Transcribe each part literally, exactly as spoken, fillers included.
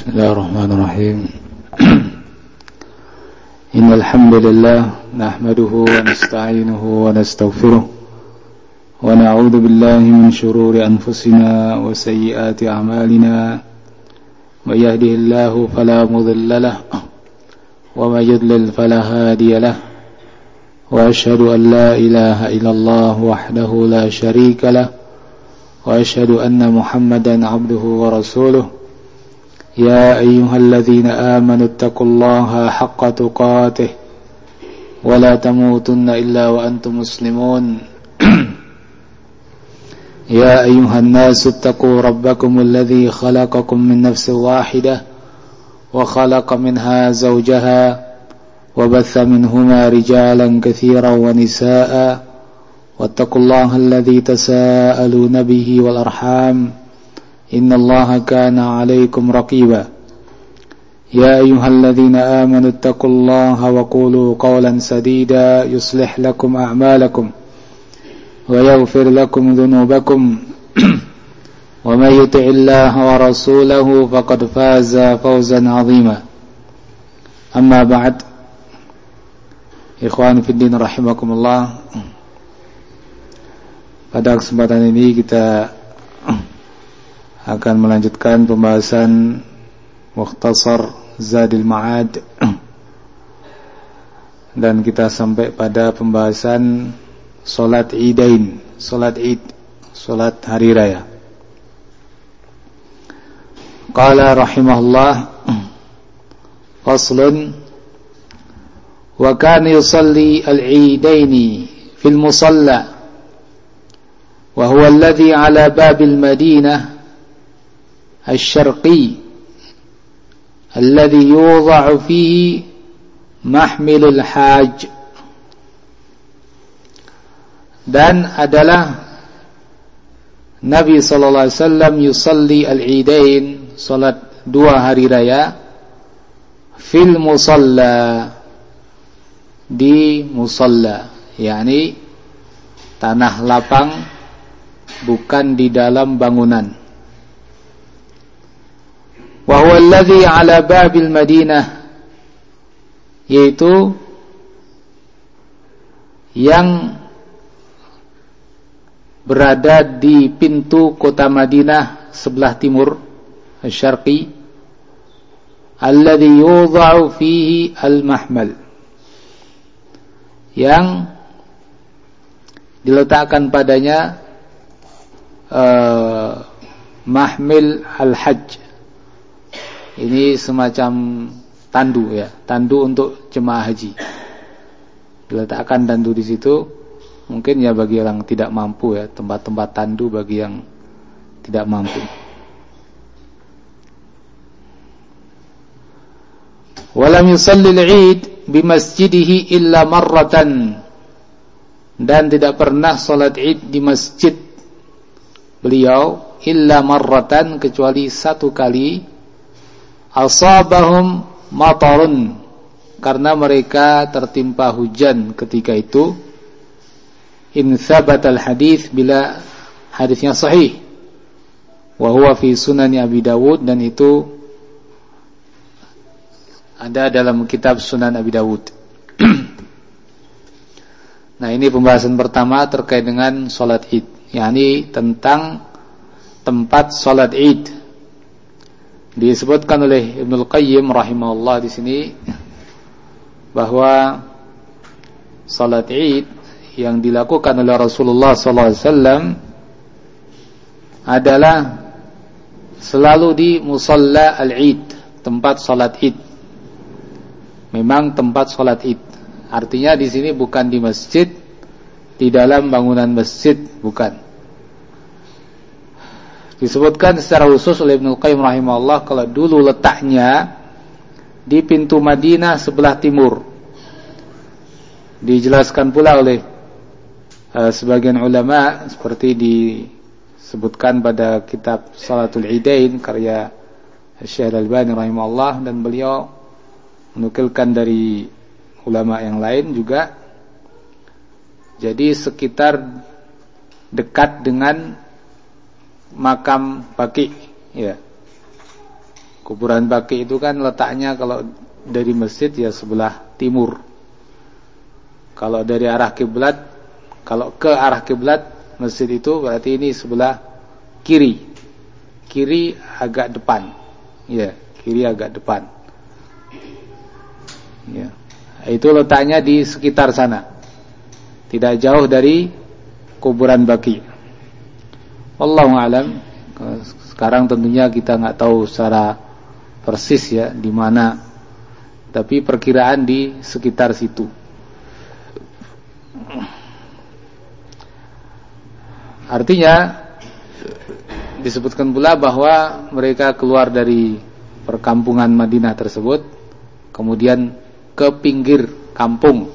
Bismillahirrahmanirrahim. Innal hamdalillah nahmaduhu wa nasta'inuhu wa nastaghfiruh wa na'udzu billahi min shururi anfusina wa sayyiati a'malina. May yahdihillahu fala mudilla lahu wa may yudlil fala hadiya lahu. Wa asyhadu an la ilaha illallah wahdahu la syarika lahu wa asyhadu anna Muhammadan 'abduhu wa rasuluh. يا أيها الذين آمنوا اتقوا الله حق تقاته ولا تموتن إلا وأنتم مسلمون يا أيها الناس اتقوا ربكم الذي خلقكم من نفس واحدة وخلق منها زوجها وبث منهما رجالا كثيرا ونساء واتقوا الله الذي تساءلون به والأرحام إن الله كان عليكم رقيبا يا أيها الذين آمنوا اتقوا الله وقولوا قولا سديدا يصلح لكم أعمالكم ويغفر لكم ذنوبكم ومن يطع الله ورسوله فقد فاز فوزا عظيما أما بعد إخواني في الدين رحمكم الله. Pada kesempatan ini kita akan melanjutkan pembahasan Mukhtasar Zadil Ma'ad, dan kita sampai pada pembahasan Salat Idain, Salat Id, Salat Hari Raya. Qala rahimahullah, faslun, wa kana yusalli al-Idaini fil musalla wa huwa alladhi ala babil Madinah الشرقي الذي يوضع فيه محمل الحاج. Dan adalah Nabi sallallahu alaihi wasallam yusalli al-Idain, salat dua hari raya, fil musalla, di musalla, yakni tanah lapang, bukan di dalam bangunan. Wa huwa alladhi ala babil Madinah, yaitu yang berada di pintu kota Madinah sebelah timur, asy-syarqi, alladhi yudha'u fihi al-mahmal, yang diletakkan padanya uh, mahmil al-hajj. Ini semacam tandu, ya, tandu untuk jemaah haji. Diletakkan tandu di situ, mungkin ya bagi yang tidak mampu, ya, tempat-tempat tandu bagi yang tidak mampu. Walam yusalli al-Eid bi masjidihi illa marratan, dan tidak pernah salat Id di masjid beliau illa marratan, kecuali satu kali, asabahum matarun, karena mereka tertimpa hujan ketika itu. In thabatal hadis, bila hadisnya sahih, wa huwa fi sunan Abi Dawud, dan itu ada dalam kitab Sunan Abi Dawud. Nah, ini pembahasan pertama terkait dengan salat Id, yakni tentang tempat salat Id. Disebutkan oleh Ibnul Qayyim rahimahullah di sini bahwa salat Id yang dilakukan oleh Rasulullah sallallahu alaihi wasallam adalah selalu di musalla al-Id, tempat salat Id. Memang tempat salat Id. Artinya di sini bukan di masjid, di dalam bangunan masjid, bukan. Disebutkan secara khusus oleh Ibnu Qayyim rahimahullah kalau dulu letaknya di pintu Madinah sebelah timur. Dijelaskan pula oleh uh, sebagian ulama, seperti disebutkan pada kitab Salatul Idain karya Syekh Al-Albani rahimahullah, dan beliau menukilkan dari ulama yang lain juga. Jadi sekitar dekat dengan makam Baqi, ya. Kuburan Baqi itu kan letaknya kalau dari masjid ya sebelah timur. Kalau dari arah kiblat, kalau ke arah kiblat masjid itu berarti ini sebelah kiri. Kiri agak depan. Ya, kiri agak depan. Ya. Itu letaknya di sekitar sana. Tidak jauh dari kuburan Baqi. Wallahu a'lam. Sekarang tentunya kita enggak tahu secara persis ya di mana, tapi perkiraan di sekitar situ. Artinya disebutkan pula bahwa mereka keluar dari perkampungan Madinah tersebut, kemudian ke pinggir kampung.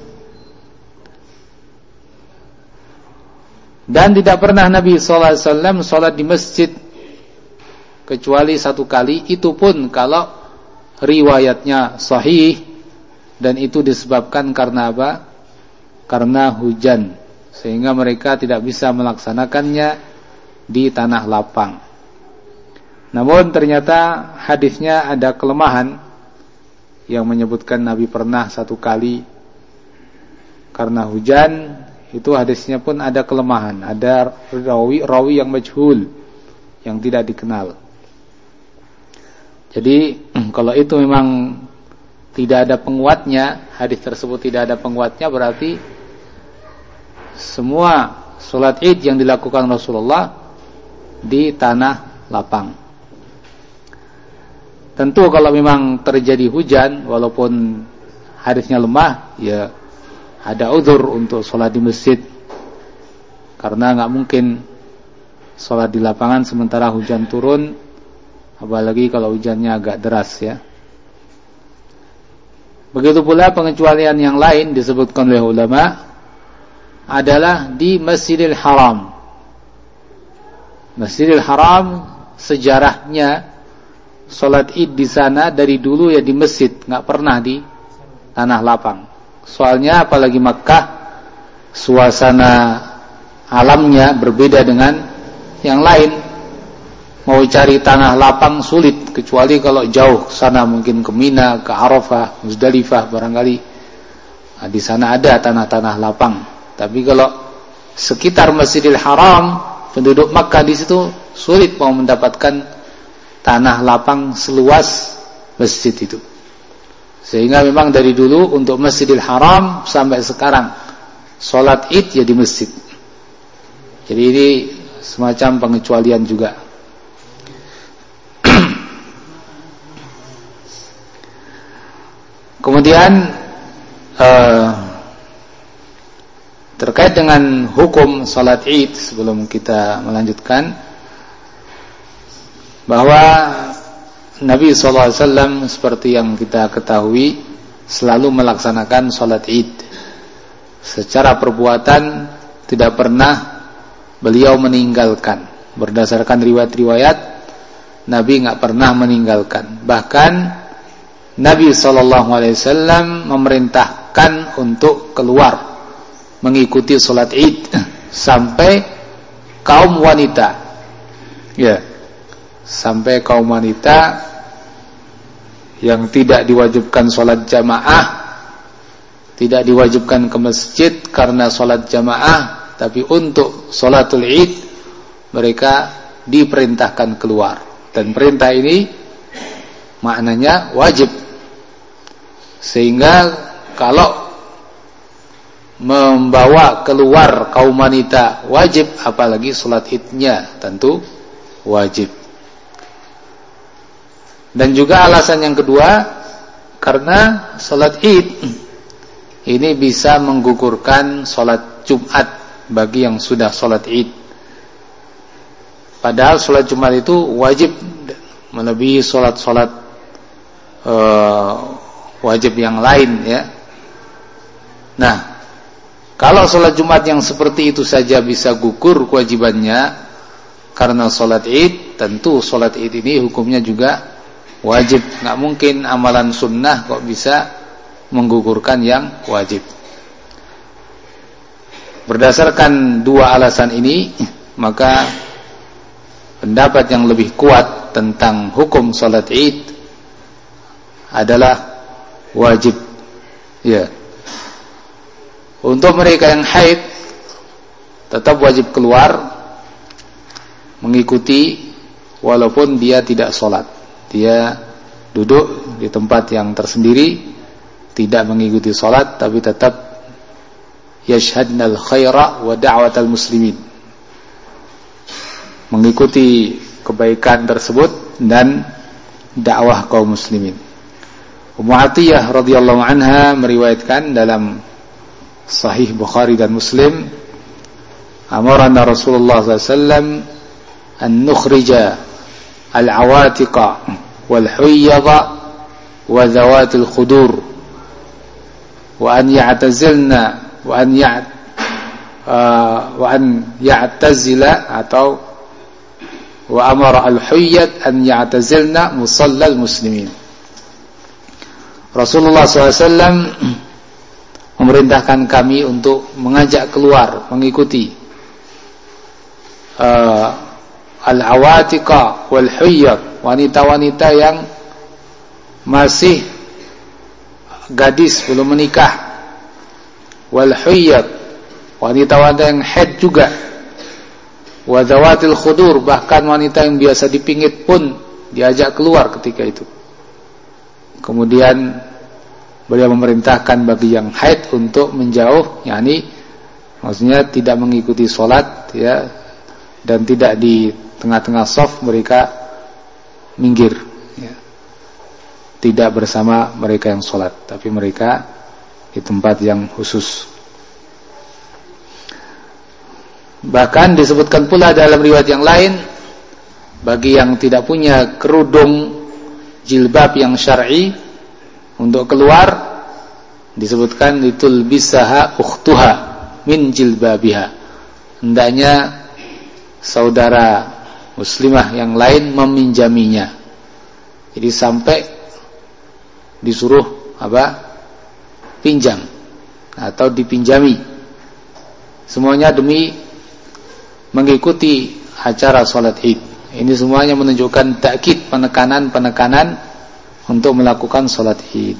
Dan tidak pernah Nabi sallallahu alaihi wasallam salat di masjid kecuali satu kali, itu pun kalau riwayatnya sahih, dan itu disebabkan karena apa? Karena hujan, sehingga mereka tidak bisa melaksanakannya di tanah lapang. Namun ternyata hadisnya ada kelemahan yang menyebutkan Nabi pernah satu kali karena hujan. Itu hadisnya pun ada kelemahan, ada rawi rawi yang majhul, yang tidak dikenal. Jadi kalau itu memang tidak ada penguatnya, hadis tersebut tidak ada penguatnya, berarti semua salat Id yang dilakukan Rasulullah di tanah lapang. Tentu kalau memang terjadi hujan, walaupun hadisnya lemah, ya ada uzur untuk salat di masjid, karena enggak mungkin salat di lapangan sementara hujan turun, apalagi kalau hujannya agak deras ya. Begitu pula pengecualian yang lain disebutkan oleh ulama adalah di Masjidil Haram. Masjidil Haram sejarahnya salat Id di sana dari dulu ya di masjid, enggak pernah di tanah lapang. Soalnya apalagi Makkah, suasana alamnya berbeda dengan yang lain. Mau cari tanah lapang sulit, kecuali kalau jauh sana, mungkin ke Mina, ke Arafah, Muzdalifah barangkali. Nah, di sana ada tanah-tanah lapang. Tapi kalau sekitar Masjidil Haram, penduduk Makkah di situ sulit mau mendapatkan tanah lapang seluas masjid itu. Sehingga memang dari dulu untuk Masjidil Haram sampai sekarang salat Id ya di masjid. Jadi ini semacam pengecualian juga. Kemudian eh, terkait dengan hukum salat Id, sebelum kita melanjutkan, bahwa Nabi sallallahu alaihi wasallam seperti yang kita ketahui selalu melaksanakan salat Id secara perbuatan, tidak pernah beliau meninggalkan. Berdasarkan riwayat-riwayat, Nabi enggak pernah meninggalkan. Bahkan Nabi sallallahu alaihi wasallam memerintahkan untuk keluar mengikuti salat Id sampai kaum wanita. Ya. Sampai kaum wanita yang tidak diwajibkan salat jamaah, tidak diwajibkan ke masjid karena salat jamaah, tapi untuk salatul Id mereka diperintahkan keluar. Dan perintah ini maknanya wajib. Sehingga kalau membawa keluar kaum wanita wajib, apalagi salat Idnya tentu wajib. Dan juga alasan yang kedua, karena salat Id ini bisa menggugurkan salat Jumat bagi yang sudah salat Id. Padahal salat Jumat itu wajib melebihi salat-salat uh, wajib yang lain ya. Nah, kalau salat Jumat yang seperti itu saja bisa gugur kewajibannya karena salat Id, tentu salat Id ini hukumnya juga wajib. Nggak mungkin amalan sunnah kok bisa menggugurkan yang wajib. Berdasarkan dua alasan ini, maka pendapat yang lebih kuat tentang hukum salat Id adalah wajib. Ya. Untuk mereka yang haid tetap wajib keluar mengikuti walaupun dia tidak sholat. Dia duduk di tempat yang tersendiri, tidak mengikuti sholat, tapi tetap yashhadnal khaira wa da'watal muslimin, mengikuti kebaikan tersebut dan dakwah kaum muslimin. Ummu Atiyah radhiyallahu anha meriwayatkan dalam Sahih Bukhari dan Muslim, amarana Rasulullah sallallahu alaihi wasallam an nukhrija al-awatiqa wal huyyada wa zawatil khudur wa an ya'tazilna wa an ya'at uh, wa an ya'tazila atau wa amara al-huyyad an ya'tazilna musallal muslimin. Rasulullah sallallahu alaihi wasallam memerintahkan kami untuk mengajak keluar mengikuti uh, al-awatiqa wal huyyad, wanita-wanita yang masih gadis belum menikah, wal huyyad, wanita-wanita yang haid juga, wa zawatil khudur, bahkan wanita yang biasa dipingit pun diajak keluar ketika itu. Kemudian beliau memerintahkan bagi yang haid untuk menjauh, yakni maksudnya tidak mengikuti sholat, ya, dan tidak di tengah-tengah shaf, mereka minggir, ya. Tidak bersama mereka yang sholat, tapi mereka di tempat yang khusus. Bahkan disebutkan pula dalam riwayat yang lain, bagi yang tidak punya kerudung jilbab yang syar'i untuk keluar, disebutkan litul bisaha ukhtuha min jilbabiha, hendaknya saudara muslimah yang lain meminjaminya. Jadi sampai disuruh apa? Pinjam atau dipinjami. Semuanya demi mengikuti acara salat Id. Ini semuanya menunjukkan takkid, penekanan-penekanan untuk melakukan salat Id.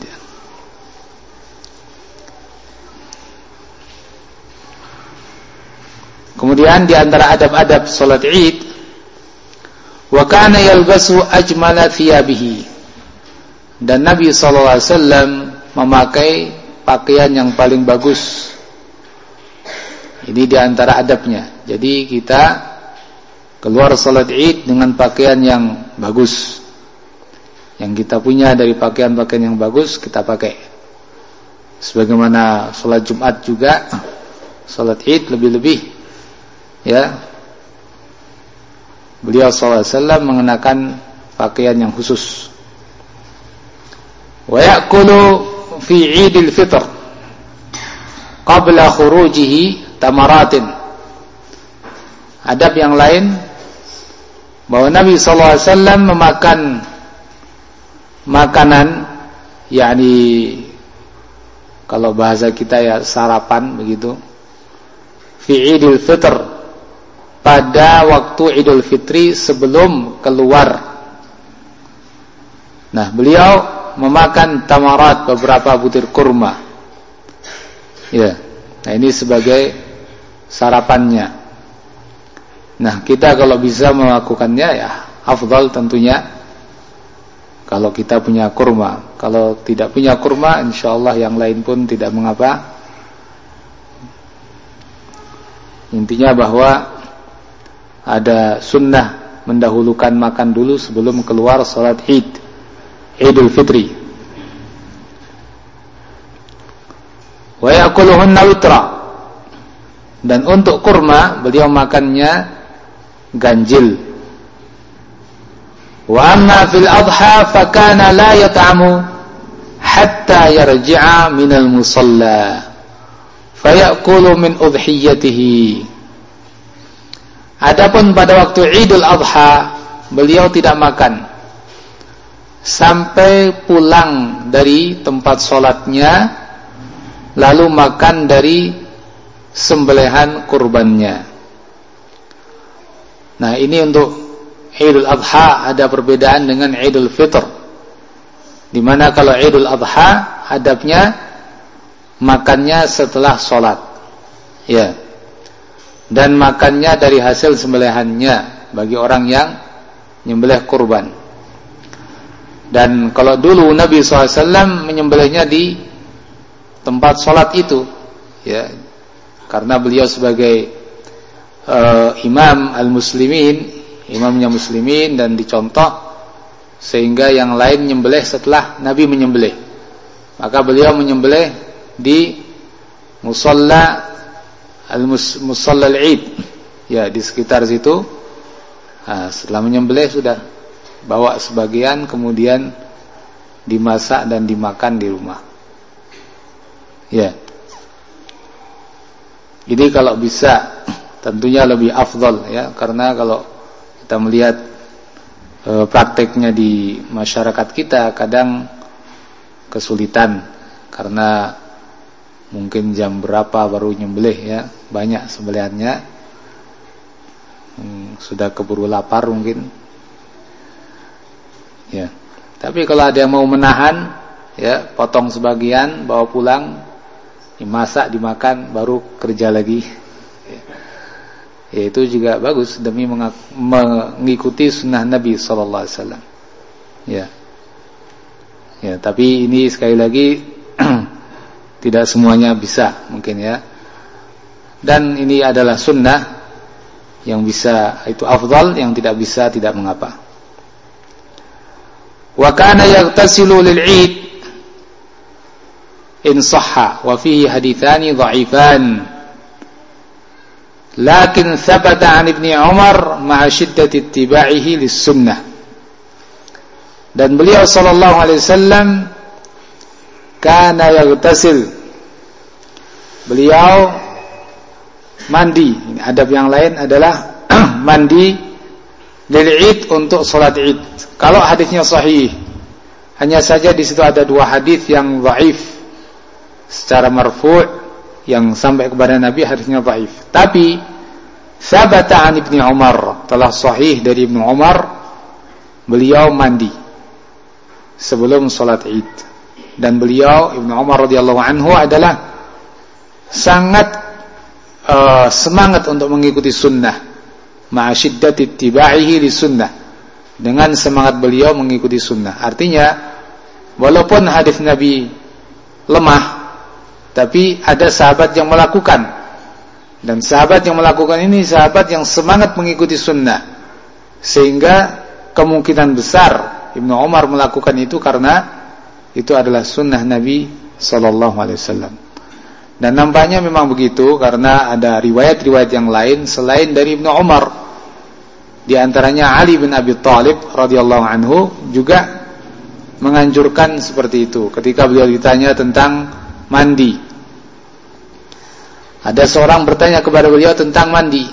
Kemudian di antara adab-adab salat Id, wa kana yalbasu ajmala thiyabihi, dan Nabi sallallahu alaihi wasallam memakai pakaian yang paling bagus. Ini di antara adabnya. Jadi kita keluar salat Id dengan pakaian yang bagus. Yang kita punya dari pakaian-pakaian yang bagus kita pakai. Sebagaimana salat Jumat juga, salat Id lebih-lebih, ya, beliau sallallahu alaihi wasallam mengenakan pakaian yang khusus. Wa ya'kulu fi Idil Fitr qabla khurujihi tamaratin. Adab yang lain, bahwa Nabi sallallahu alaihi wasallam memakan makanan, yakni kalau bahasa kita ya sarapan begitu, fi Idul Fitr, pada waktu Idul Fitri sebelum keluar. Nah, beliau memakan tamarat, beberapa butir kurma. Ya. Nah, ini sebagai sarapannya. Nah, kita kalau bisa melakukannya ya afdal tentunya kalau kita punya kurma. Kalau tidak punya kurma, insyaallah yang lain pun tidak mengapa. Intinya bahwa ada sunnah mendahulukan makan dulu sebelum keluar salat Id, Idul Fitri. Wa ya'kuluhunna witra, dan untuk kurma beliau makannya ganjil. Wa amma fil adha fa kana la yat'amu hatta yarji'a minal musalla fa ya'kulu min udhiyatihi. Adapun pada waktu Idul Adha, beliau tidak makan sampai pulang dari tempat sholatnya, lalu makan dari sembelihan kurbannya. Nah, ini untuk Idul Adha ada perbedaan dengan Idul Fitr. Dimana kalau Idul Adha adabnya makannya setelah sholat, ya, dan makannya dari hasil sembelihannya bagi orang yang menyembelih kurban. Dan kalau dulu Nabi shallallahu alaihi wasallam menyembelihnya di tempat sholat itu, ya, karena beliau sebagai uh, imam al-muslimin, imamnya muslimin, dan dicontoh sehingga yang lain menyembelih setelah Nabi menyembelih. Maka beliau menyembelih di musalla al-musalla al-Id, ya, di sekitar situ. Nah, setelah menyembelih sudah bawa sebagian, kemudian dimasak dan dimakan di rumah. Ya. Jadi kalau bisa tentunya lebih afdal, ya, karena kalau kita melihat e, prakteknya di masyarakat kita kadang kesulitan karena mungkin jam berapa baru nyembelih, ya, banyak sembelihannya, hmm, sudah keburu lapar mungkin. Ya, tapi kalau ada yang mau menahan, ya, potong sebagian, bawa pulang, dimasak, dimakan, baru kerja lagi. Ya, ya, itu juga bagus demi mengikuti sunnah Nabi Sallallahu Alaihi Wasallam. Ya, ya, tapi ini sekali lagi tidak semuanya bisa, mungkin, ya. Dan ini adalah sunnah, yang bisa itu afdal, yang tidak bisa tidak mengapa. Wa kana yaghtasilu lil-'id in sahha wa fihi hadithani dha'ifan lakin thabata 'an Ibni Umar ma'a shiddati ittiba'ihi lis-sunnah. Dan beliau sallallahu alaihi wasallam kana yaghtasil, beliau mandi. Adab yang lain adalah mandi lil-'id, untuk salat Id. Kalau hadisnya sahih, hanya saja di situ ada dua hadis yang dhaif secara marfu' yang sampai kepada Nabi, hadisnya dhaif. Tapi sabata 'an Ibni Umar, telah sahih dari Ibnu Umar, beliau mandi sebelum salat Id. Dan beliau, Ibnu Umar radhiyallahu anhu, adalah sangat uh, semangat untuk mengikuti sunnah, ma'a syiddati ittiba'ihi lisunnah, dengan semangat beliau mengikuti sunnah. Artinya walaupun hadis Nabi lemah, tapi ada sahabat yang melakukan, dan sahabat yang melakukan ini sahabat yang semangat mengikuti sunnah, sehingga kemungkinan besar Ibnu Umar melakukan itu karena itu adalah sunnah Nabi sallallahu alaihi wasallam. Dan nampaknya memang begitu, karena ada riwayat-riwayat yang lain selain dari Ibnu Umar. Di antaranya Ali bin Abi Thalib radhiyallahu anhu juga menganjurkan seperti itu. Ketika beliau ditanya tentang mandi, ada seorang bertanya kepada beliau tentang mandi.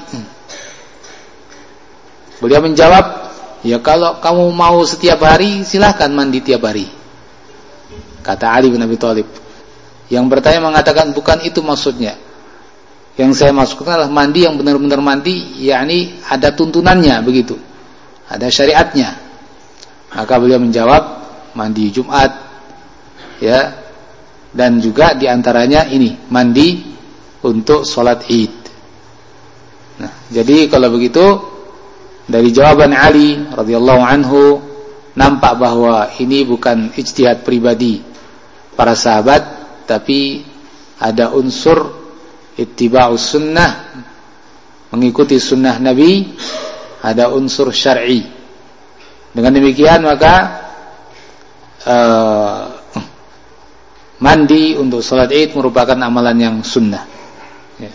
Beliau menjawab, ya, kalau kamu mau setiap hari, silahkan mandi tiap hari, kata Ali bin Abi Thalib. Yang bertanya mengatakan, bukan itu maksudnya. Yang saya maksudkan adalah mandi yang benar-benar mandi, yakni ada tuntunannya, begitu, ada syariatnya. Maka beliau menjawab, mandi Jumat, ya, dan juga diantaranya ini, mandi untuk sholat Id. Nah, jadi kalau begitu, dari jawaban Ali radhiyallahu anhu nampak bahwa ini bukan ijtihad pribadi para sahabat, tapi ada unsur ittiba'us sunnah, mengikuti sunnah Nabi, ada unsur syar'i. Dengan demikian maka uh, mandi untuk salat Id merupakan amalan yang sunnah, ya.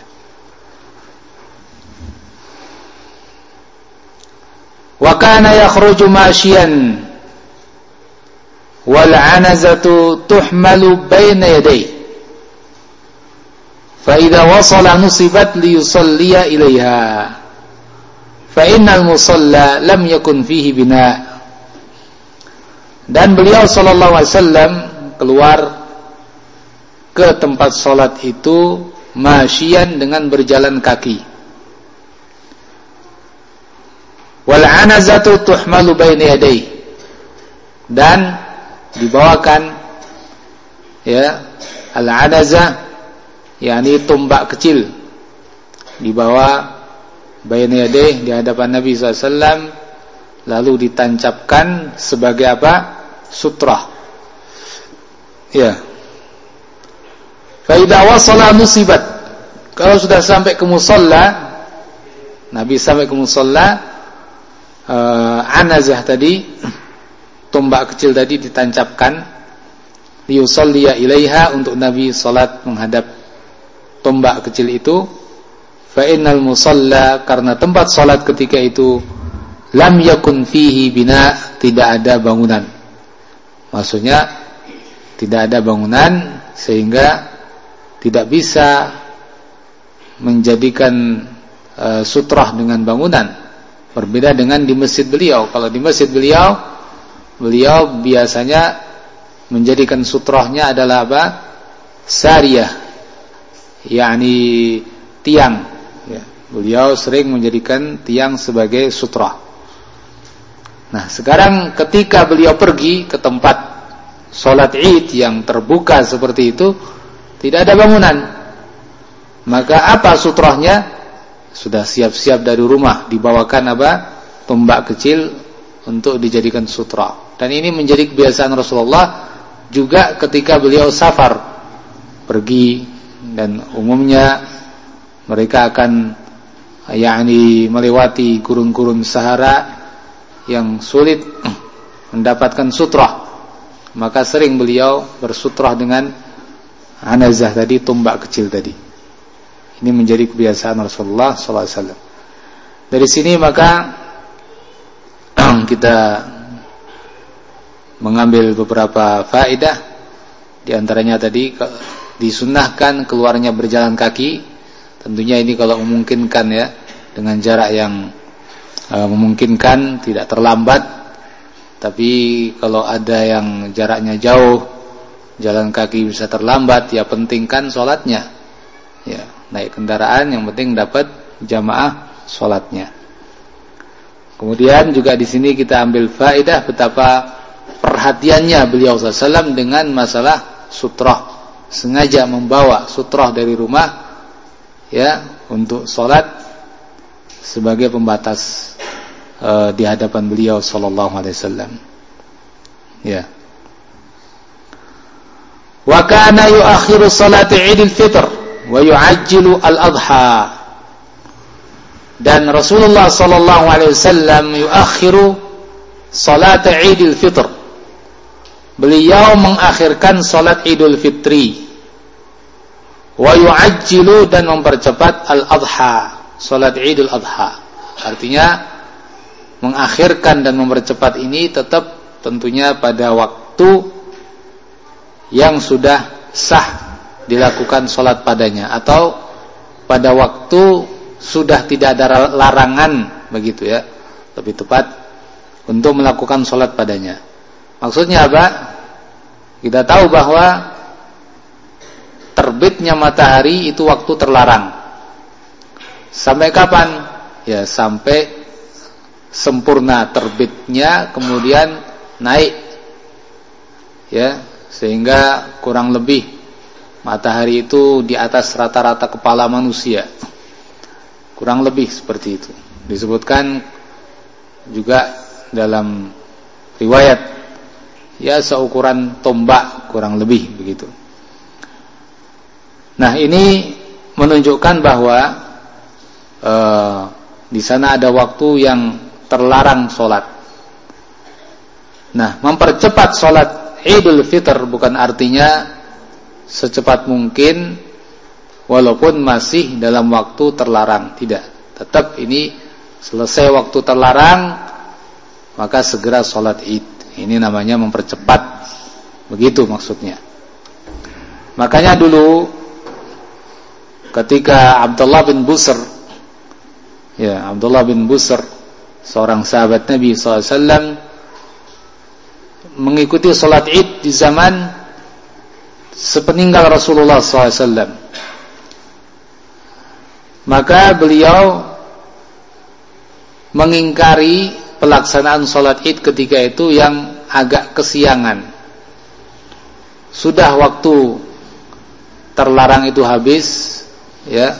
Wa kana yakhruju masyian wal 'anazatu tuhmalu baina yadayhi fa idza wasala nusibat li yusalliya ilaiha fa innal musalla lam yakun fihi bina. Dan beliau sallallahu alaihi wasallam keluar ke tempat salat itu masyian, dengan berjalan kaki. Wal 'anazatu tuhmalu baina yadayhi, dan dibawakan ya al-anazah, yakni tombak kecil, dibawa bayna yadayh di hadapan Nabi sallallahu alaihi wasallam, lalu ditancapkan sebagai apa? Sutrah. Ya. Fa idza wasala musibat. Kalau sudah sampai ke musalla, Nabi sampai ke musalla, uh, anazah tadi, tombak kecil tadi ditancapkan, liyusalliya ilaiha, untuk Nabi salat menghadap tombak kecil itu. Fa innal musalla, karena tempat salat ketika itu lam yakun fihi bina, tidak ada bangunan. Maksudnya tidak ada bangunan sehingga tidak bisa menjadikan uh, sutrah dengan bangunan. Berbeda dengan di masjid beliau. Kalau di masjid beliau, beliau biasanya menjadikan sutrahnya adalah apa? Sariyah, yakni tiang. Ya, beliau sering menjadikan tiang sebagai sutrah. Nah, sekarang ketika beliau pergi ke tempat sholat Id yang terbuka seperti itu, tidak ada bangunan. Maka apa sutrahnya? Sudah siap-siap dari rumah, dibawakan apa? Tombak kecil untuk dijadikan sutrah. Dan ini menjadi kebiasaan Rasulullah juga ketika beliau safar, pergi, dan umumnya mereka akan yakni melewati gurun-gurun Sahara yang sulit mendapatkan sutrah. Maka sering beliau bersutrah dengan anazah tadi, tombak kecil tadi. Ini menjadi kebiasaan Rasulullah sallallahu alaihi wasallam. Dari sini maka kita mengambil beberapa faedah. Di antaranya tadi disunnahkan keluarnya berjalan kaki. Tentunya ini kalau memungkinkan ya, dengan jarak yang uh, memungkinkan, tidak terlambat. Tapi kalau ada yang jaraknya jauh, jalan kaki bisa terlambat, ya pentingkan sholatnya. Ya, naik kendaraan yang penting dapat jamaah sholatnya. Kemudian juga di sini kita ambil faedah betapa perhatiannya beliau sallallahu alaihi wasallam dengan masalah sutrah. Sengaja membawa sutrah dari rumah ya untuk sholat sebagai pembatas uh, di hadapan beliau sallallahu alaihi wasallam. Ya. Wa kana yuakhiru salati Idul Fitr wa yu'ajjilu al-adha. Dan Rasulullah sallallahu alaihi wasallam yuakhiru salat Idul Fitr. Beliau mengakhirkan salat Idul Fitri. Wa yu'ajjilu, dan mempercepat al-adha, salat Idul Adha. Artinya mengakhirkan dan mempercepat ini tetap tentunya pada waktu yang sudah sah dilakukan sholat padanya, atau pada waktu sudah tidak ada larangan, begitu ya, lebih tepat untuk melakukan sholat padanya. Maksudnya apa? Kita tahu bahwa terbitnya matahari itu waktu terlarang. Sampai kapan? Ya sampai sempurna terbitnya, kemudian naik ya, sehingga kurang lebih matahari itu di atas rata-rata kepala manusia. Kurang lebih seperti itu. Disebutkan juga dalam riwayat ya seukuran tombak kurang lebih begitu. Nah, ini menunjukkan bahwa eh, di sana ada waktu yang terlarang sholat. Nah, mempercepat sholat Idul Fitr bukan artinya secepat mungkin walaupun masih dalam waktu terlarang, tidak. Tetap ini selesai waktu terlarang maka segera sholat Id. Ini namanya mempercepat. Begitu maksudnya. Makanya dulu ketika Abdullah bin Busr, ya Abdullah bin Busr, seorang sahabat Nabi sallallahu alaihi wasallam, mengikuti sholat Id di zaman sepeninggal Rasulullah sallallahu alaihi wasallam. Maka beliau mengingkari pelaksanaan sholat Id ketika itu yang agak kesiangan. sudah waktu terlarang itu habis, ya,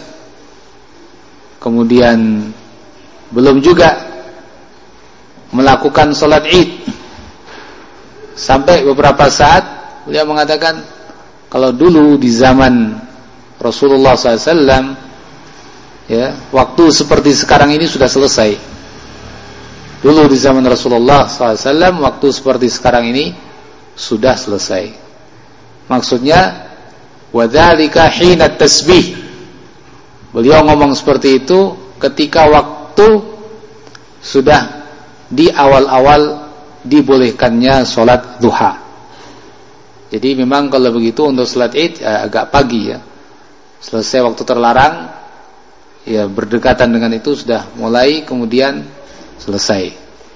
kemudian belum juga melakukan sholat id, sampai beberapa saat beliau mengatakan, kalau dulu di zaman Rasulullah shallallahu alaihi wasallam, ya, waktu seperti sekarang ini sudah selesai. Dulu di zaman Rasulullah shallallahu alaihi wasallam, waktu seperti sekarang ini sudah selesai. Maksudnya, wadzalika hina tasbih. Beliau ngomong seperti itu ketika waktu sudah di awal-awal dibolehkannya sholat duha. Jadi memang kalau begitu untuk sholat id ya, agak pagi ya. Selesai waktu terlarang, ya berdekatan dengan itu sudah mulai, kemudian selesai.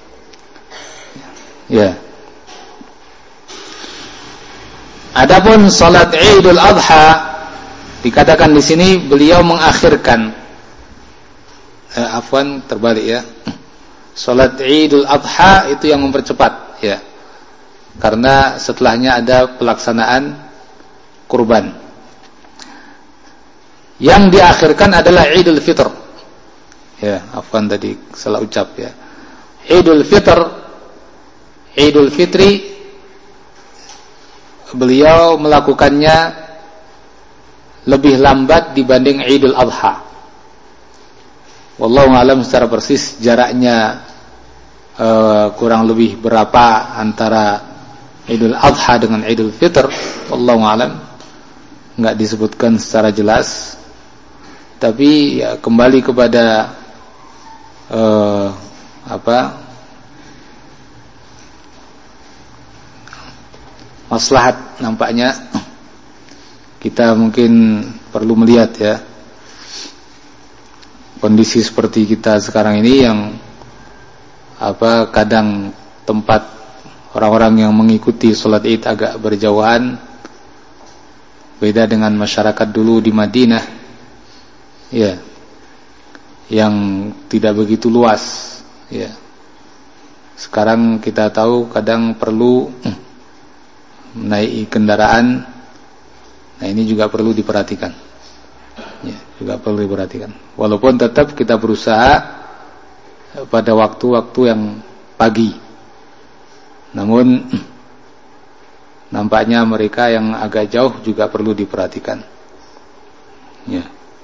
Ya. Adapun salat Idul Adha, dikatakan di sini beliau mengakhirkan, eh, afwan terbalik ya. Salat Idul Adha itu yang mempercepat, ya. Karena setelahnya ada pelaksanaan kurban. Yang diakhirkan adalah Idul Fitr. Ya, afwan tadi salah ucap ya. Idul Fitr, Idul Fitri, beliau melakukannya lebih lambat dibanding Idul Adha. Wallahu a'lam secara persis jaraknya uh, kurang lebih berapa antara Idul Adha dengan Idul Fitr. Wallahu a'lam, enggak disebutkan secara jelas. Tapi ya, kembali kepada uh, apa maslahat, nampaknya kita mungkin perlu melihat ya kondisi seperti kita sekarang ini, yang apa kadang tempat orang-orang yang mengikuti sholat id agak berjauhan, beda dengan masyarakat dulu di Madinah ya, yang tidak begitu luas ya. Sekarang kita tahu kadang perlu menaiki kendaraan. Nah, ini juga perlu diperhatikan. Ya, juga perlu diperhatikan. Walaupun tetap kita berusaha pada waktu-waktu yang pagi. Namun nampaknya mereka yang agak jauh juga perlu diperhatikan. Ya.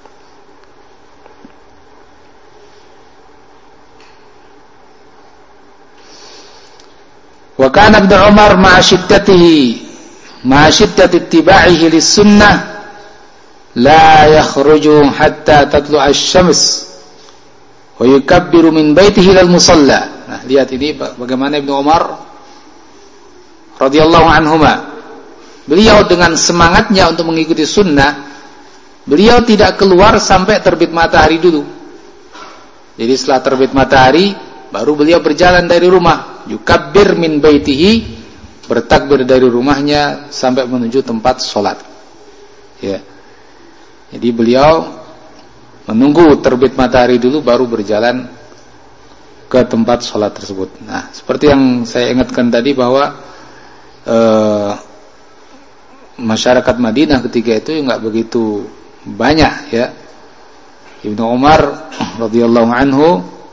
Wa kana Ibnu Umar ma'a shiddatihi ma'a shiddati ittiba'ihi lis-sunnah la yakhruju hatta tatlu'a asy-syams wa yukabbiru min baitihi ilal musalla. Nah, lihat ini bagaimana Ibnu Umar radhiyallahu anhuma, beliau dengan semangatnya untuk mengikuti sunnah, beliau tidak keluar sampai terbit matahari dulu. Jadi setelah terbit matahari baru beliau berjalan dari rumah, yukabbir min baitihi, bertakbir dari rumahnya sampai menuju tempat sholat. Ya. Jadi beliau menunggu terbit matahari dulu baru berjalan ke tempat sholat tersebut. Nah, seperti yang saya ingatkan tadi bahwa eh, masyarakat Madinah ketika itu nggak begitu banyak ya. Ibnu Umar radhiyallahu anhu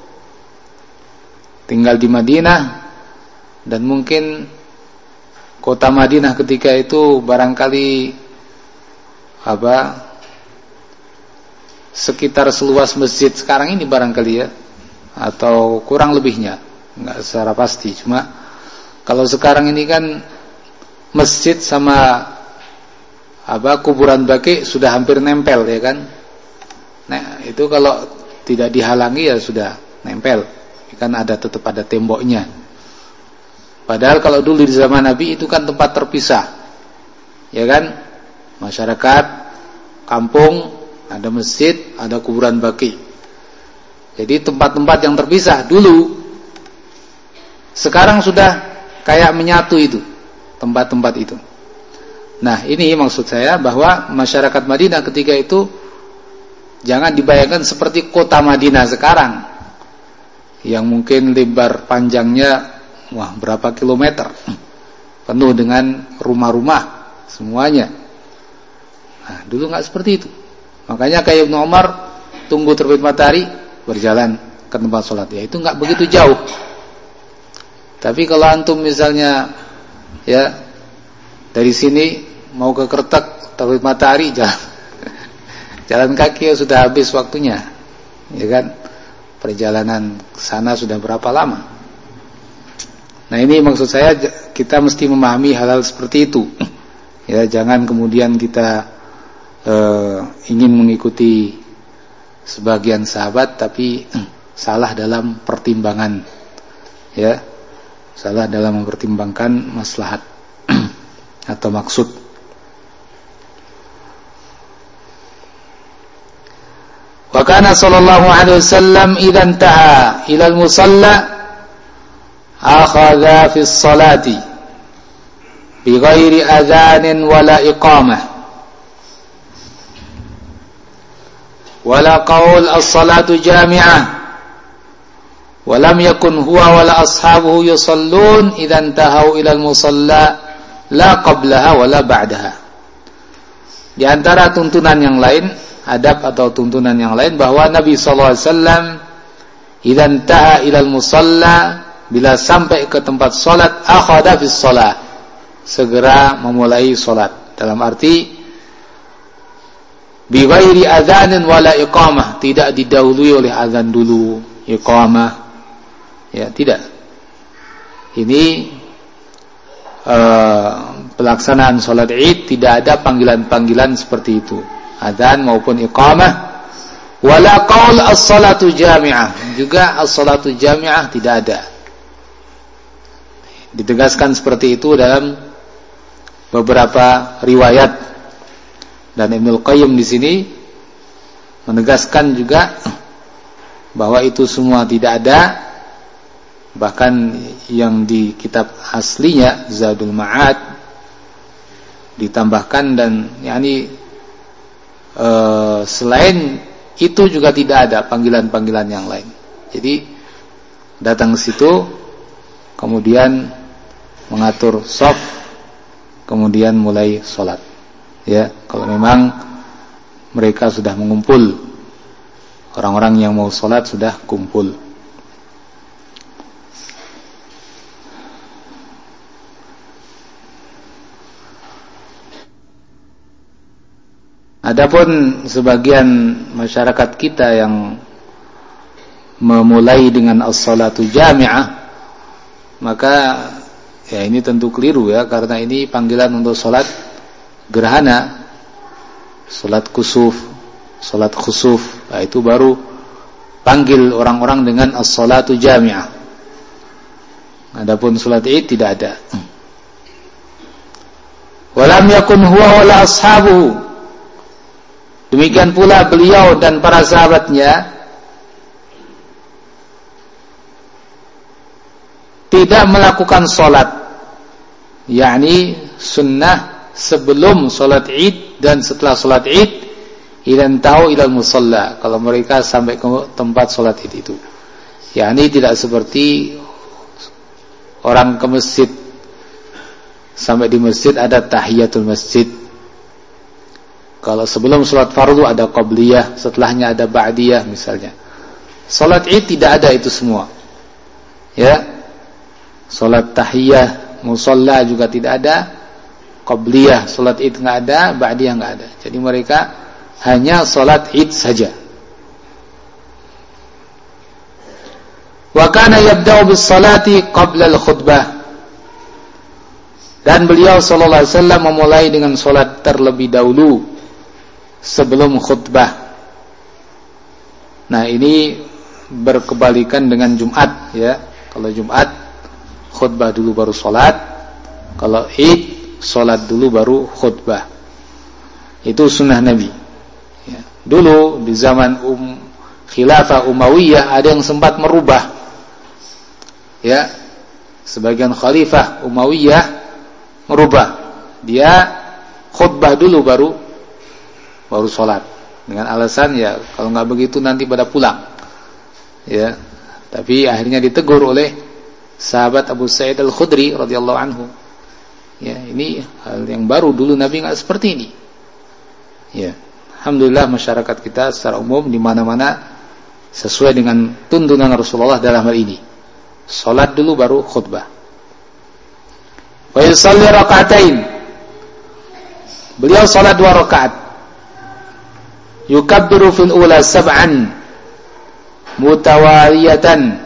tinggal di Madinah, dan mungkin kota Madinah ketika itu barangkali apa sekitar seluas masjid sekarang ini barangkali ya, atau kurang lebihnya, enggak secara pasti. Cuma kalau sekarang ini kan masjid sama apa kuburan Baqi sudah hampir nempel ya kan. Nah, itu kalau tidak dihalangi ya sudah nempel. Kan ada tetap ada temboknya. Padahal kalau dulu di zaman Nabi itu kan tempat terpisah, ya kan, masyarakat kampung ada masjid, ada kuburan Baqi. Jadi tempat-tempat yang terpisah dulu. Sekarang sudah kayak menyatu itu tempat-tempat itu. Nah, ini maksud saya bahwa masyarakat Madinah ketika itu jangan dibayangkan seperti kota Madinah sekarang, yang mungkin lebar panjangnya wah berapa kilometer, penuh dengan rumah-rumah, semuanya. Nah, dulu nggak seperti itu. Makanya kayak Ibnu Umar tunggu terbit matahari berjalan ke tempat sholat, ya itu nggak begitu jauh. Tapi kalau antum misalnya ya dari sini mau ke Kertek terbit matahari jalan jalan kaki ya sudah habis waktunya, ya kan? Perjalanan ke sana sudah berapa lama? Nah ini maksud saya kita mesti memahami hal-hal seperti itu. Ya jangan kemudian kita uh, ingin mengikuti sebagian sahabat tapi uh, salah dalam pertimbangan, ya salah dalam mempertimbangkan maslahat atau maksud. Wa kana sallallahu alaihi wasallam idza intaha ila al-musalla akhadha fi as-salati bighairi adhanin wala iqamah wala qaul as-salatu jami'ah wa lam yakun huwa wala ashabuhu yusallun idza intahau ila al-musalla la qablaha wala ba'daha. Di antara tuntunan yang lain, adab atau tuntunan yang lain, bahwa Nabi sallallahu alaihi wasallam idza intaha ila al-musalla, bila sampai ke tempat salat, akhadha fi shalah, segera memulai salat. Dalam arti bi ghairi adzanin wala iqamah, tidak didahului oleh azan dulu, iqamah, ya tidak. Ini uh, pelaksanaan salat Id tidak ada panggilan-panggilan seperti itu, azan maupun iqamah. Wala qaul as-salatu jami'ah, juga as-salatu jami'ah tidak ada. Ditegaskan seperti itu dalam beberapa riwayat, dan Ibnu Qayyim di sini menegaskan juga bahwa itu semua tidak ada. Bahkan yang di kitab aslinya Zadul Ma'ad ditambahkan, dan yakni e, selain itu juga tidak ada panggilan-panggilan yang lain. Jadi datang ke situ, kemudian mengatur shaf, kemudian mulai sholat. Ya, kalau memang mereka sudah mengumpul, orang-orang yang mau sholat sudah kumpul. Adapun sebagian masyarakat kita yang memulai dengan as-salatu jami'ah, maka ya ini tentu keliru ya, karena ini panggilan untuk salat gerhana, salat kusuf, salat khusuf. Nah, itu baru panggil orang-orang dengan as-salatu jami'ah. Adapun salat Id tidak ada. Walam yakun huwa wala ashabuhu, demikian pula beliau dan para sahabatnya tidak melakukan solat, yakni sunnah sebelum solat Id dan setelah solat Id, idan tahu ilal musalla, kalau mereka sampai ke tempat solat Id itu, yakni tidak seperti orang ke masjid, sampai di masjid ada tahiyatul masjid. Kalau sebelum sholat fardu ada qabliyah, setelahnya ada ba'diyah misalnya. Sholat Id tidak ada itu semua. Ya. Sholat tahiyah, musalla juga tidak ada. Qabliyah, sholat Id enggak ada, ba'diyah enggak ada. Jadi mereka hanya sholat Id saja. Wa kana yabda'u bis salati qabla al-khutbah. Dan beliau sallallahu alaihi wasallam memulai dengan sholat terlebih dahulu sebelum khutbah. Nah ini berkebalikan dengan Jumat ya. Kalau Jumat khutbah dulu baru sholat, kalau Id sholat dulu baru khutbah. Itu sunnah Nabi ya. Dulu di zaman um, Khilafah Umayyah ada yang sempat merubah ya. Sebagian Khalifah Umayyah merubah, dia khutbah dulu baru baru sholat, dengan alasan ya kalau nggak begitu nanti pada pulang ya. Tapi akhirnya ditegur oleh sahabat Abu Sa'id Al-Khudri radhiyallahu anhu, Ya, ini hal yang baru, dulu Nabi enggak seperti ini. Ya. Alhamdulillah masyarakat kita secara umum di mana-mana sesuai dengan tuntunan Rasulullah dalam hal ini. Salat dulu baru khutbah. Wa yusalli raka'atain. Beliau salat dua rakaat. Yukabbiru fil ula sab'an mutawaliyatan.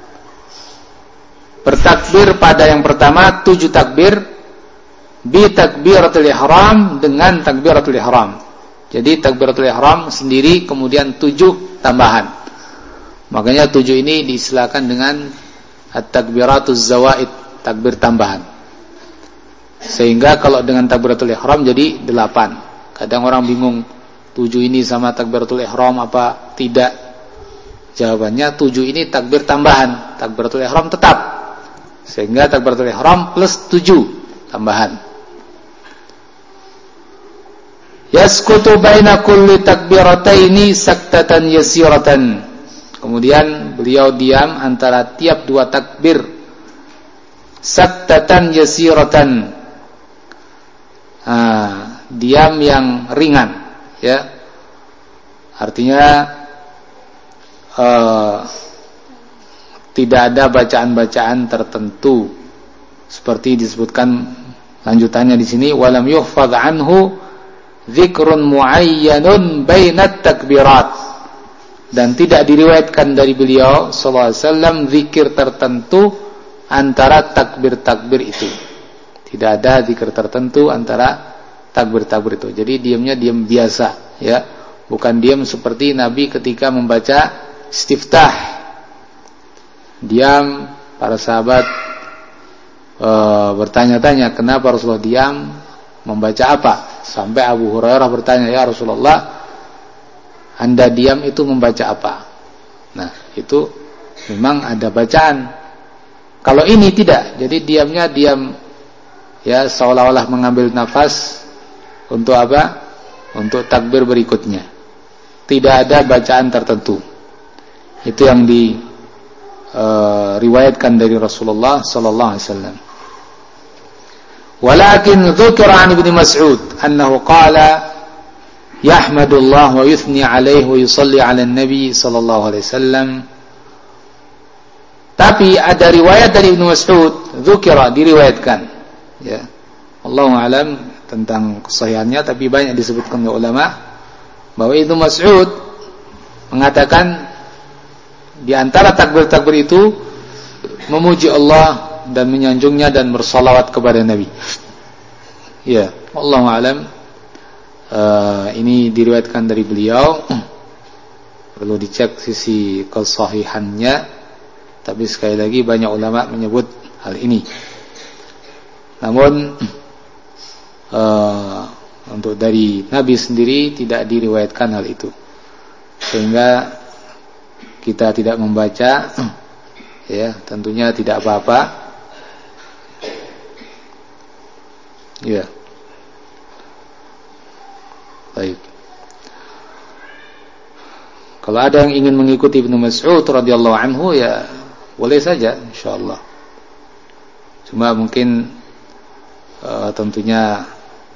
Bertakbir pada yang pertama tujuh takbir bi takbiratul ihram dengan takbiratul ihram. Jadi takbiratul ihram sendiri kemudian tujuh tambahan. Makanya tujuh ini diistilahkan dengan at-takbiratuz zawaid, takbir tambahan. Sehingga kalau dengan takbiratul ihram jadi delapan. Kadang orang bingung tujuh ini sama takbiratul ihram apa tidak. Jawabannya tujuh ini takbir tambahan, takbiratul ihram tetap. Sehingga takbiratul ihram plus tujuh tambahan. Yaskutu baina kulli takbirataini saktatan yasiratan. Kemudian beliau diam antara tiap dua takbir. Saktatan yasiratan. Ah, diam yang ringan, ya. Artinya uh, tidak ada bacaan-bacaan tertentu seperti disebutkan lanjutannya di sini, walam yuhfadz anhu dzikrun muayyanun bainat takbirat, dan tidak diriwayatkan dari beliau sallallahu alaihi wasallam zikir tertentu antara takbir-takbir itu. Tidak ada zikir tertentu antara takbir-takbir itu. Jadi diamnya diam biasa, ya. Bukan diam seperti Nabi ketika membaca istiftah. Diam, para sahabat e, bertanya-tanya kenapa Rasulullah diam, membaca apa? Sampai Abu Hurairah bertanya, ya Rasulullah, Anda diam itu membaca apa? Nah, itu memang ada bacaan. Kalau ini tidak, jadi diamnya diam, ya, seolah-olah mengambil nafas untuk apa? Untuk takbir berikutnya. Tidak ada bacaan tertentu. Itu yang di Uh, riwayatkan dari Rasulullah sallallahu alaihi wasallam. Walakin dzukira an Ibnu Mas'ud annahu qala yahmadullah wa yuthni alaihi wa yusalli ala nabi sallallahu alaihi wasallam. Tapi ada riwayat dari Ibnu Mas'ud, dzukira, diriwayatkan, ya. Allahu a'lam tentang kesahihannya, tapi banyak disebutkan oleh ulama bahwa Ibnu Mas'ud mengatakan di antara takbir-takbir itu memuji Allah dan menyanjungnya dan bersalawat kepada Nabi. Ya, wallahu a'lam. Uh, ini diriwayatkan dari beliau. Perlu dicek sisi kesahihannya. Tapi sekali lagi banyak ulama menyebut hal ini. Namun uh, untuk dari Nabi sendiri tidak diriwayatkan hal itu. Sehingga kita tidak membaca, ya, tentunya tidak apa-apa. Ya. Baik. Kalau ada yang ingin mengikuti Ibnu Mas'ud radhiyallahu anhu, ya boleh saja insyaallah. Cuma mungkin uh, tentunya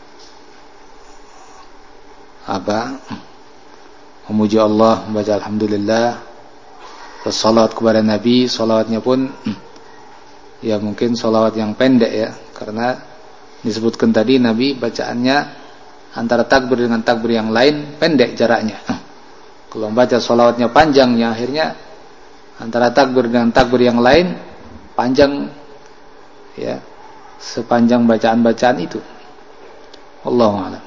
apa? Memuji Allah, membaca alhamdulillah, salawat kepada Nabi, salawatnya pun ya mungkin salawat yang pendek, ya, karena disebutkan tadi Nabi bacaannya antara takbir dengan takbir yang lain pendek jaraknya. Kalau membaca salawatnya panjang, ya akhirnya antara takbir dengan takbir yang lain panjang, ya, sepanjang bacaan-bacaan itu. Wallahu a'lam.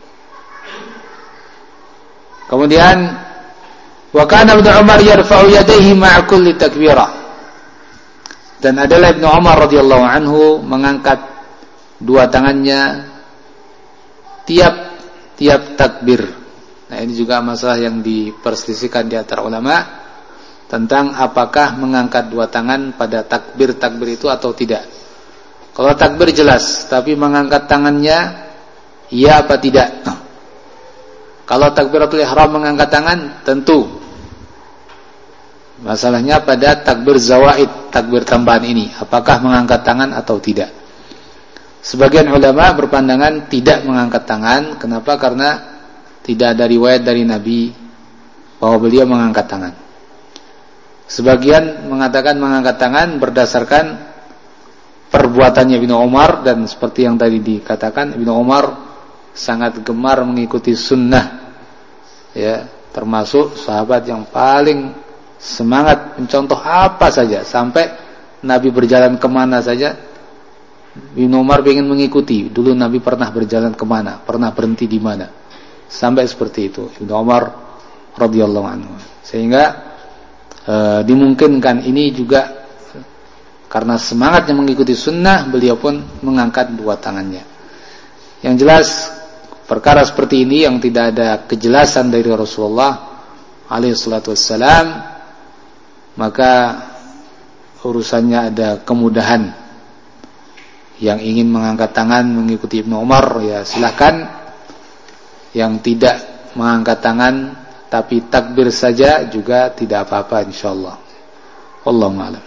Kemudian wa kana Ibnu Umar yarfa'u yadayhi ma'a kulli takbirah. Dan adalah Ibnu Umar radhiyallahu anhu mengangkat dua tangannya tiap tiap takbir. Nah, ini juga masalah yang diperselisihkan di antara ulama tentang apakah mengangkat dua tangan pada takbir-takbir itu atau tidak. Kalau takbir jelas, tapi mengangkat tangannya iya apa tidak? Kalau takbiratul ihram mengangkat tangan, tentu. Masalahnya pada takbir zawaid, takbir tambahan ini, apakah mengangkat tangan atau tidak. Sebagian ulama berpandangan tidak mengangkat tangan. Kenapa? Karena tidak ada riwayat dari Nabi bahwa beliau mengangkat tangan. Sebagian mengatakan mengangkat tangan berdasarkan perbuatannya Ibnu Umar, dan seperti yang tadi dikatakan, Ibnu Umar sangat gemar mengikuti sunnah, ya, termasuk sahabat yang paling semangat mencontoh apa saja, sampai Nabi berjalan kemana saja Ibnu Umar ingin mengikuti. Dulu Nabi pernah berjalan kemana, pernah berhenti di mana, sampai seperti itu Ibnu Umar radhiyallahu anhu. Sehingga e, dimungkinkan ini juga karena semangatnya mengikuti sunnah, beliau pun mengangkat dua tangannya. Yang jelas perkara seperti ini yang tidak ada kejelasan dari Rasulullah alaihi salatu wassalam, maka urusannya ada kemudahan. Yang ingin mengangkat tangan mengikuti Ibnu Umar, ya silahkan. Yang tidak mengangkat tangan tapi takbir saja juga tidak apa-apa insyaallah. Wallahu a'lam.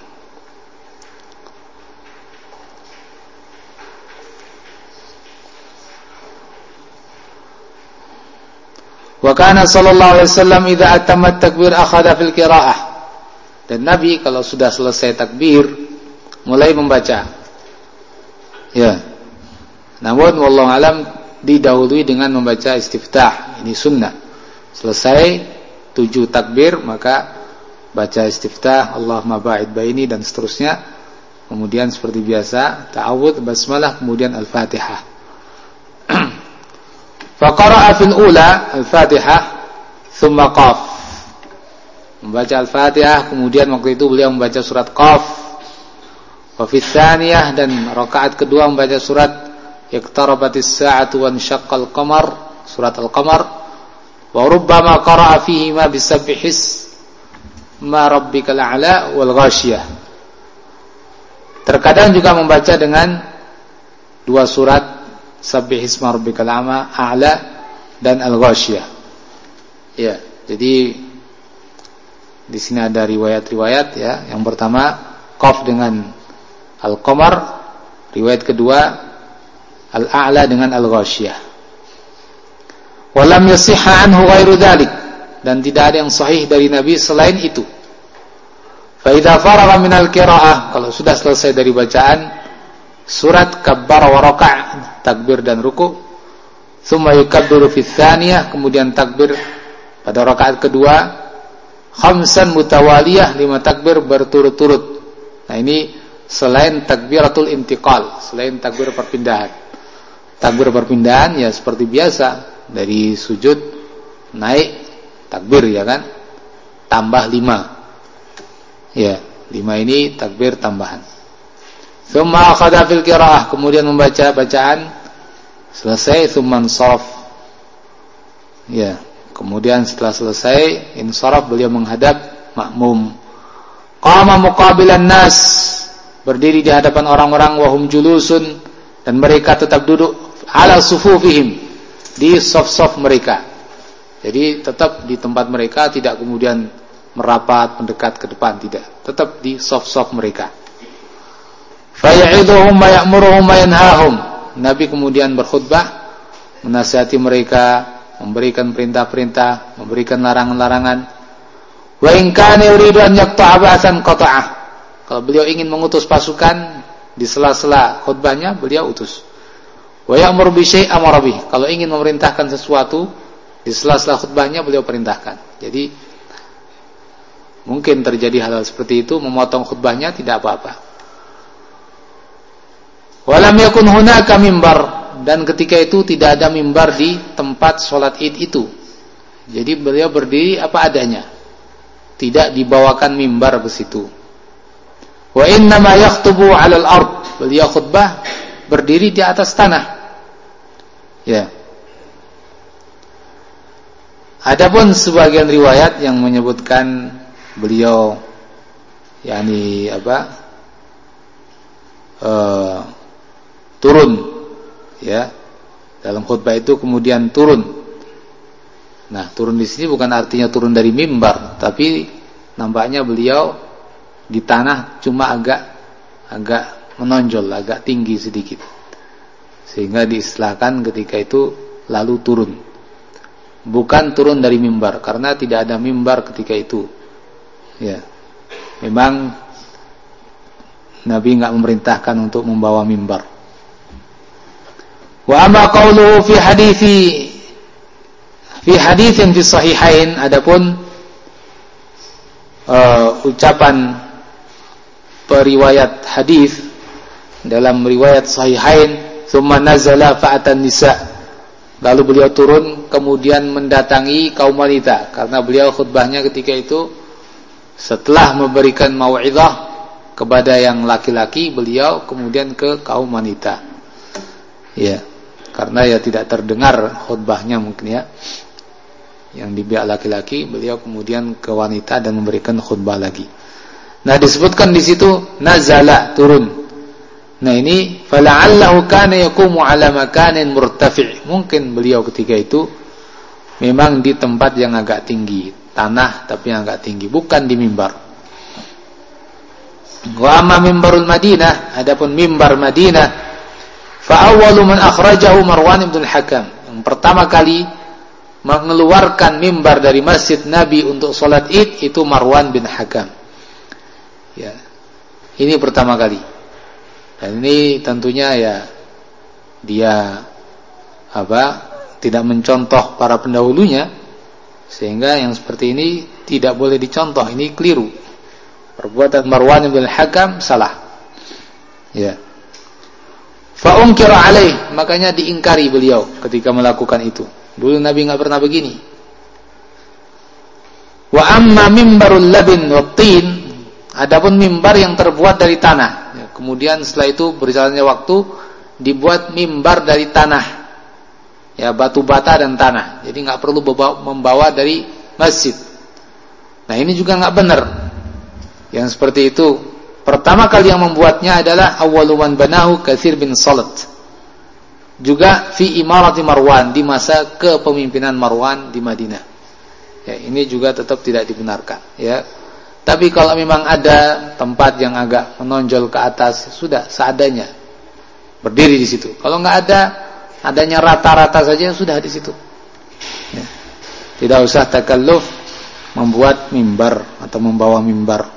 Wa kana sallallahu alaihi wasallam idza atamma takbir akhadha fil qiraah. Dan Nabi kalau sudah selesai takbir mulai membaca. Ya. Namun wallahu alam didahului dengan membaca istiftah. Ini sunnah. Selesai tujuh takbir maka baca istiftah, Allahumma ba'id baini dan seterusnya. Kemudian seperti biasa ta'awudz, basmalah, kemudian al-Fatihah. Faqara'a fil ula al-Fatihah thumma Qaf. Membaca al-Fatihah, kemudian waktu itu beliau membaca surat Qaf. Wa fi tsaniyah, dan rakaat kedua membaca surat Iqtarabatis sa'atu wa insyaqqal qamar, surat Al-Qamar. Wa rubbama qara'a fihi ma bisabbihis ma rabbikal a'la wal ghasyiyah. Terkadang juga membaca dengan dua surat Sabbihis ma rabbikal a'la dan Al-Ghasyiyah. Ya, jadi di sini ada riwayat-riwayat ya. Yang pertama Qaf dengan Al-Qamar, riwayat kedua Al-A'la dengan Al-Ghasyiyah. Walam yasihha anhu ghairu dzalik, dan tidak ada yang sahih dari Nabi selain itu. Fa idza faragha min al-qiraa'ah, kalau sudah selesai dari bacaan surat kabbara wa raka', takbir dan ruku', thumma yukabbiru fi tsaniyah, kemudian takbir pada rakaat kedua, khamsan mutawaliyah, lima takbir berturut-turut. Nah ini selain takbiratul intiqal, selain takbir perpindahan. Takbir perpindahan ya seperti biasa, dari sujud naik takbir ya kan, tambah lima ya, lima ini takbir tambahan. Thumma akhadha fil qiraah, kemudian membaca bacaan selesai, thumma insaraf ya, kemudian setelah selesai insaraf, beliau menghadap makmum. Qama muqabilan nas, berdiri di hadapan orang-orang, wahum julusun, dan mereka tetap duduk ala sufufihim, di saf-saf mereka. Jadi tetap di tempat mereka, tidak kemudian merapat mendekat ke depan, tidak, tetap di saf-saf mereka. Fa ya'idhuhum wa ya'muruhum wa yanhahum. Nabi kemudian berkhutbah, menasihati mereka, memberikan perintah-perintah, memberikan larangan-larangan. Wa in kana yuridu an yaqta'a ba'san qata'ah. Kalau beliau ingin mengutus pasukan di sela-sela khutbahnya, beliau utus. Wa ya'mur bi syai'in amara bih. Kalau ingin memerintahkan sesuatu di sela-sela khutbahnya, beliau perintahkan. Jadi mungkin terjadi hal-hal seperti itu, memotong khutbahnya tidak apa-apa. Walam yakun hunaka mimbar, dan ketika itu tidak ada mimbar di tempat sholat Id itu. Jadi beliau berdiri apa adanya, tidak dibawakan mimbar ke situ. Wa inna ma yakhutubu 'alal ard, beliau khutbah berdiri di atas tanah. Ya. Adapun sebagian riwayat yang menyebutkan beliau yakni apa? Uh, turun ya. Dalam khutbah itu kemudian turun. Nah, turun di sini bukan artinya turun dari mimbar, tapi nampaknya beliau di tanah cuma agak agak menonjol, agak tinggi sedikit. Sehingga diistilahkan ketika itu lalu turun. Bukan turun dari mimbar, karena tidak ada mimbar ketika itu. Ya. Memang Nabi enggak memerintahkan untuk membawa mimbar. Wa amma qauluhu fi hadithi fi haditsin fi sahihain, adapun uh, ucapan periwayat hadis dalam riwayat sahihain, tsumma nazala fa'atan nisa, lalu beliau turun kemudian mendatangi kaum wanita, karena beliau khutbahnya ketika itu setelah memberikan mau'izah kepada yang laki-laki, beliau kemudian ke kaum wanita. Ya, karena ya tidak terdengar khutbahnya mungkin ya. Yang di pihak laki-laki, beliau kemudian ke wanita dan memberikan khutbah lagi. Nah, disebutkan di situ nazala, turun. Nah, ini fala'allahu kana yaqumu 'ala makanin murtafi'. Mungkin beliau ketika itu memang di tempat yang agak tinggi, tanah tapi yang agak tinggi, bukan di mimbar. Wa amma mimbarul Madinah, adapun mimbar Madinah, fa awwalu man akhrajahu Marwan bin Hakam. Yang pertama kali mengeluarkan mimbar dari Masjid Nabi untuk salat Id itu Marwan bin Hakam. Ya. Ini pertama kali. Dan ini tentunya ya dia apa? tidak mencontoh para pendahulunya, sehingga yang seperti ini tidak boleh dicontoh. Ini keliru. Perbuatan Marwan bin Hakam salah. Ya. Fa unkira alaih, makanya diingkari beliau ketika melakukan itu. Dulu Nabi enggak pernah begini. Wa amma mimbarul labin wat-tin, adapun mimbar yang terbuat dari tanah. Ya, kemudian setelah itu berjalannya waktu dibuat mimbar dari tanah. Ya, batu bata dan tanah. Jadi enggak perlu membawa dari masjid. Nah, ini juga enggak benar. Yang seperti itu, pertama kali yang membuatnya adalah awwalu man banahu Katsir bin Salat. Juga fi imarati Marwan, di masa kepemimpinan Marwan di Madinah. Ya, ini juga tetap tidak dibenarkan, ya. Tapi kalau memang ada tempat yang agak menonjol ke atas, sudah seadanya. Berdiri di situ. Kalau enggak ada, adanya rata-rata saja sudah di situ. Ya. Tidak usah takalluf membuat mimbar atau membawa mimbar.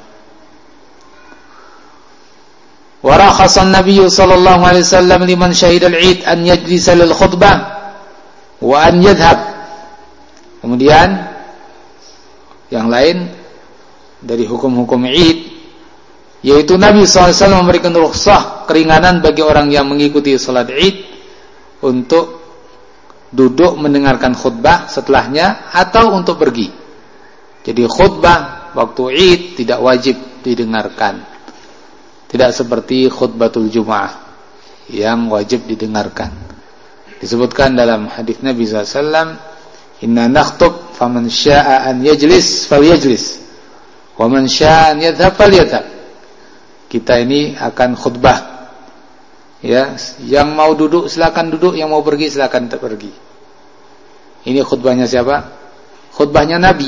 Wa rakhasa an-nabiy sallallahu alaihi wasallam liman syahida al-'id an yajlisa lil khutbah wa an yadhhab. Kemudian yang lain dari hukum-hukum Id, yaitu Nabi sallallahu alaihi wasallam memberikan rukhsah, keringanan bagi orang yang mengikuti salat Id untuk duduk mendengarkan khutbah setelahnya atau untuk pergi. Jadi khutbah waktu Id tidak wajib didengarkan. Tidak seperti khutbatul Jum'ah yang wajib didengarkan. Disebutkan dalam hadis Nabi sallallahu alaihi wasallam, "Inna nakhtub faman syaa'a an yajlis falyajlis, wa man syaa'a an yadhhab falyadhhab." Kita ini akan khutbah. Ya, yang mau duduk silakan duduk, yang mau pergi silakan pergi. Ini khutbahnya siapa? Khutbahnya Nabi.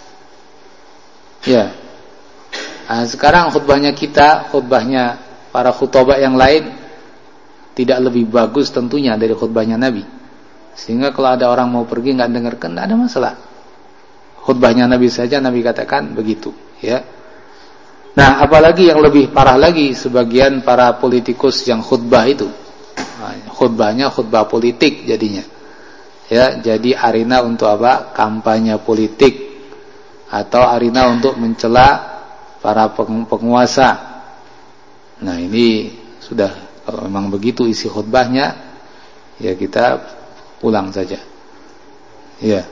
Ya. Nah, sekarang khutbahnya kita, khutbahnya para khutbah yang lain tidak lebih bagus tentunya dari khutbahnya Nabi. Sehingga kalau ada orang mau pergi enggak dengarkan, enggak ada masalah. Khutbahnya Nabi saja Nabi katakan begitu, ya. Nah, apalagi yang lebih parah lagi sebagian para politikus yang khutbah itu. Nah, khutbahnya khutbah politik jadinya. Ya, jadi arena untuk apa? Kampanye politik atau arena untuk mencela para penguasa. Nah, ini sudah, kalau memang begitu isi khutbahnya, ya kita pulang saja. Ya.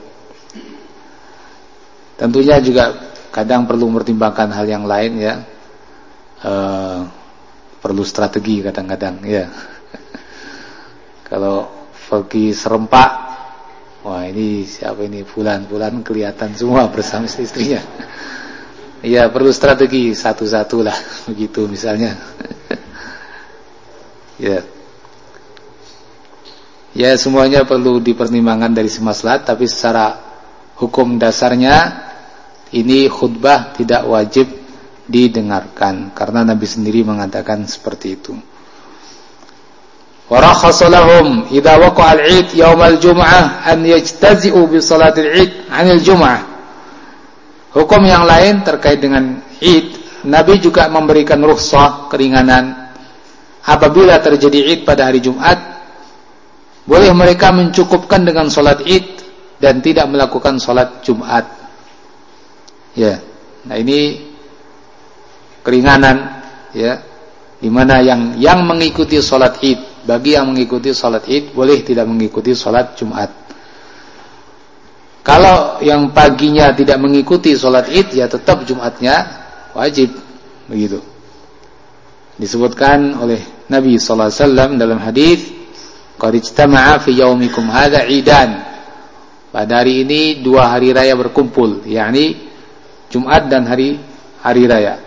Tentunya juga kadang perlu mempertimbangkan hal yang lain, ya. E, perlu strategi kadang-kadang, ya. Kalau pergi serempak, wah ini siapa ini, fulan-fulan kelihatan semua bersama istri-istrinya. Ya, perlu strategi satu-satu lah, begitu misalnya. Ya. Ya, semuanya perlu dipertimbangkan dari semaslahat, tapi secara hukum dasarnya ini khutbah tidak wajib didengarkan, karena Nabi sendiri mengatakan seperti itu. Wa rakhasa lahum idza waqa'a al-'id yaum al-jum'ah an yajtazi'u bi salatil 'id 'anil jum'ah. Hukum yang lain terkait dengan Id, Nabi juga memberikan rukhsah, keringanan. Apabila terjadi Id pada hari Jumat, boleh mereka mencukupkan dengan salat Id dan tidak melakukan salat Jumat. Ya. Nah, ini keringanan, ya, di mana yang yang mengikuti salat Id, bagi yang mengikuti salat Id boleh tidak mengikuti salat Jumat. Kalau yang paginya tidak mengikuti salat Id, ya tetap Jumatnya wajib, begitu. Disebutkan oleh Nabi sallallahu alaihi wasallam dalam hadis, qad ijtama'a fi yaumikum hadza 'idan. Pada hari ini dua hari raya berkumpul, yakni Jumat dan hari hari raya.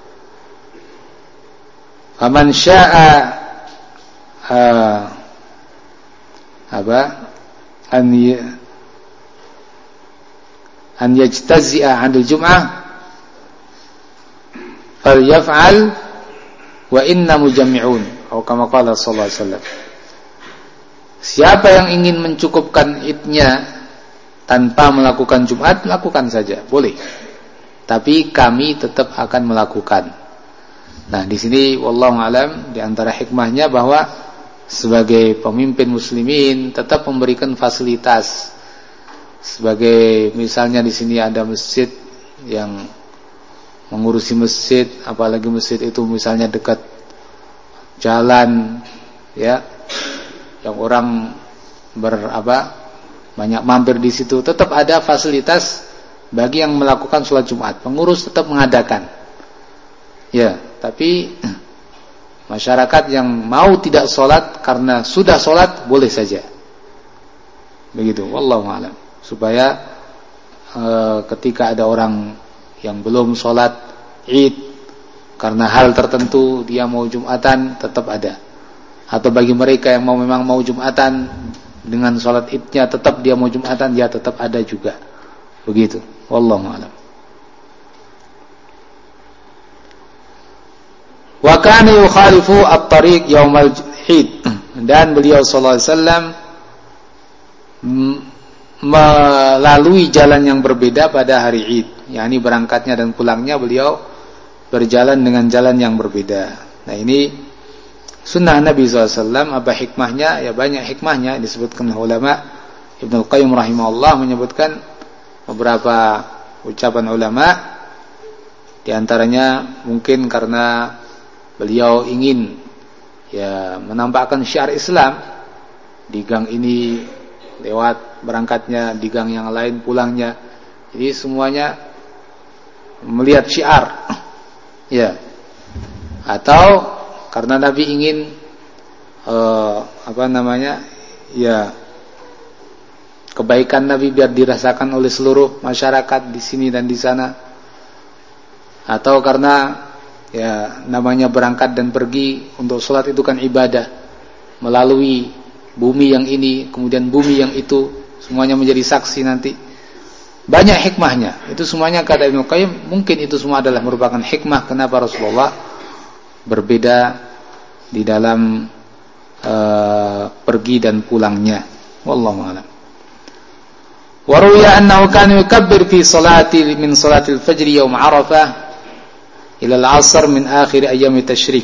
Faman syaa uh, apa an y, an yajtazi'a 'anil jum'ah falyaf'al wa inna mujammi'un, atau kama qala sallallahu alaihi wasallam. Siapa yang ingin mencukupkan idnya tanpa melakukan Jumat, lakukan saja, boleh. Tapi kami tetap akan melakukan. Nah, di sini wallahu alam, di antara hikmahnya bahwa sebagai pemimpin muslimin tetap memberikan fasilitas. Sebagai misalnya di sini ada masjid yang mengurusi masjid, apalagi masjid itu misalnya dekat jalan, ya, yang orang berapa banyak mampir di situ, tetap ada fasilitas bagi yang melakukan sholat Jumat. Pengurus tetap mengadakan, ya. Tapi masyarakat yang mau tidak sholat karena sudah sholat boleh saja, begitu. Wallahu a'lam. Supaya e, ketika ada orang yang belum sholat Id karena hal tertentu, dia mau Jumatan, tetap ada. Atau bagi mereka yang mau memang mau Jumatan dengan sholat Idnya, tetap dia mau Jumatan, ya tetap ada juga, begitu. Wallahu a'lam. Wa kana yukhalifu at-tariq yaumal Id, dan beliau sallallahu alaihi wasallam melalui jalan yang berbeda pada hari Id, yakni berangkatnya dan pulangnya beliau berjalan dengan jalan yang berbeda. Nah, ini sunnah Nabi sallallahu alaihi wasallam. Apa hikmahnya? Ya banyak hikmahnya, disebutkan ulama. Ibnu Qayyim rahimahullah menyebutkan beberapa ucapan ulama, di antaranya mungkin karena beliau ingin ya menampakkan syiar Islam di gang ini, lewat berangkatnya di gang yang lain pulangnya. Jadi semuanya melihat syiar, ya. Atau karena Nabi ingin uh, apa namanya, ya, kebaikan Nabi biar dirasakan oleh seluruh masyarakat di sini dan di sana. Atau karena ya namanya berangkat dan pergi untuk sholat itu kan ibadah, melalui bumi yang ini kemudian bumi yang itu, semuanya menjadi saksi nanti. Banyak hikmahnya. Itu semuanya kata Ibnu Qayyim, mungkin itu semua adalah merupakan hikmah kenapa Rasulullah berbeda di dalam uh, pergi dan pulangnya. Wallahu a'lam. Wa ruwiya annahu kana yukabbir fi salati min salatil fajr yaum Arafah ila al-'asr min akhir ayyam tasyrik.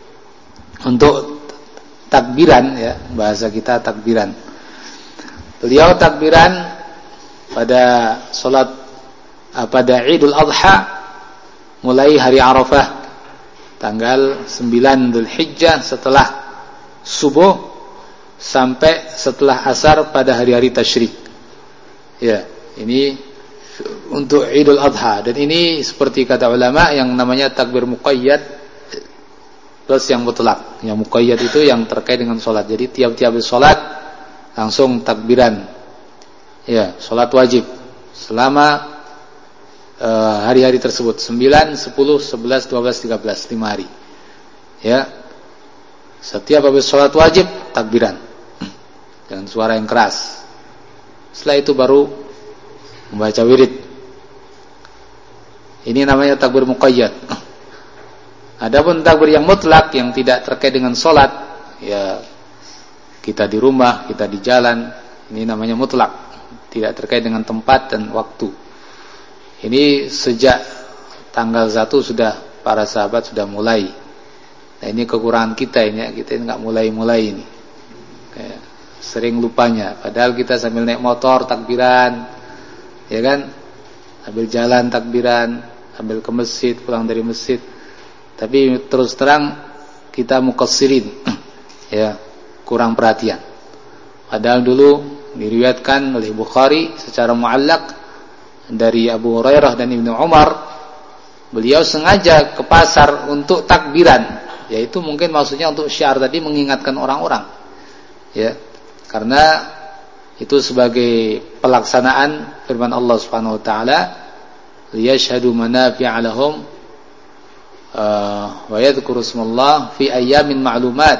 Untuk takbiran, ya, bahasa kita takbiran. Beliau takbiran pada salat pada Idul Adha mulai hari Arafah tanggal sembilan Dzulhijjah setelah subuh sampai setelah asar pada hari-hari tasyrik. Ya, ini untuk Idul Adha, dan ini seperti kata ulama yang namanya takbir muqayyad plus yang mutlak. Yang muqayyad itu yang terkait dengan salat. Jadi tiap-tiap salat langsung takbiran. Ya, salat wajib selama uh, hari-hari tersebut, sembilan, sepuluh, sebelas, dua belas, tiga belas, lima hari. Ya. Setiap habis salat wajib takbiran. Dengan suara yang keras. Setelah itu baru membaca wirid. Ini namanya takbir muqayyad. Adapun takbir yang mutlak yang tidak terkait dengan salat, ya kita di rumah, kita di jalan, ini namanya mutlak, tidak terkait dengan tempat dan waktu. Ini sejak tanggal satu sudah para sahabat sudah mulai. Nah, ini kekurangan kita ini, kita nggak mulai-mulai ini. Kayak sering lupanya, padahal kita sambil naik motor takbiran, ya kan, sambil jalan takbiran, sambil ke masjid, pulang dari masjid. Tapi terus terang kita muqassirin, ya, kurang perhatian. Padahal dulu diriwayatkan oleh Bukhari secara muallaq dari Abu Hurairah dan Ibnu Umar, beliau sengaja ke pasar untuk takbiran, yaitu mungkin maksudnya untuk syiar tadi, mengingatkan orang-orang, ya, karena itu sebagai pelaksanaan firman Allah Subhanahu wa taala, liyashhadu manafi'a lahum wa yadhkuru ismallah fi ayyamin ma'lumat,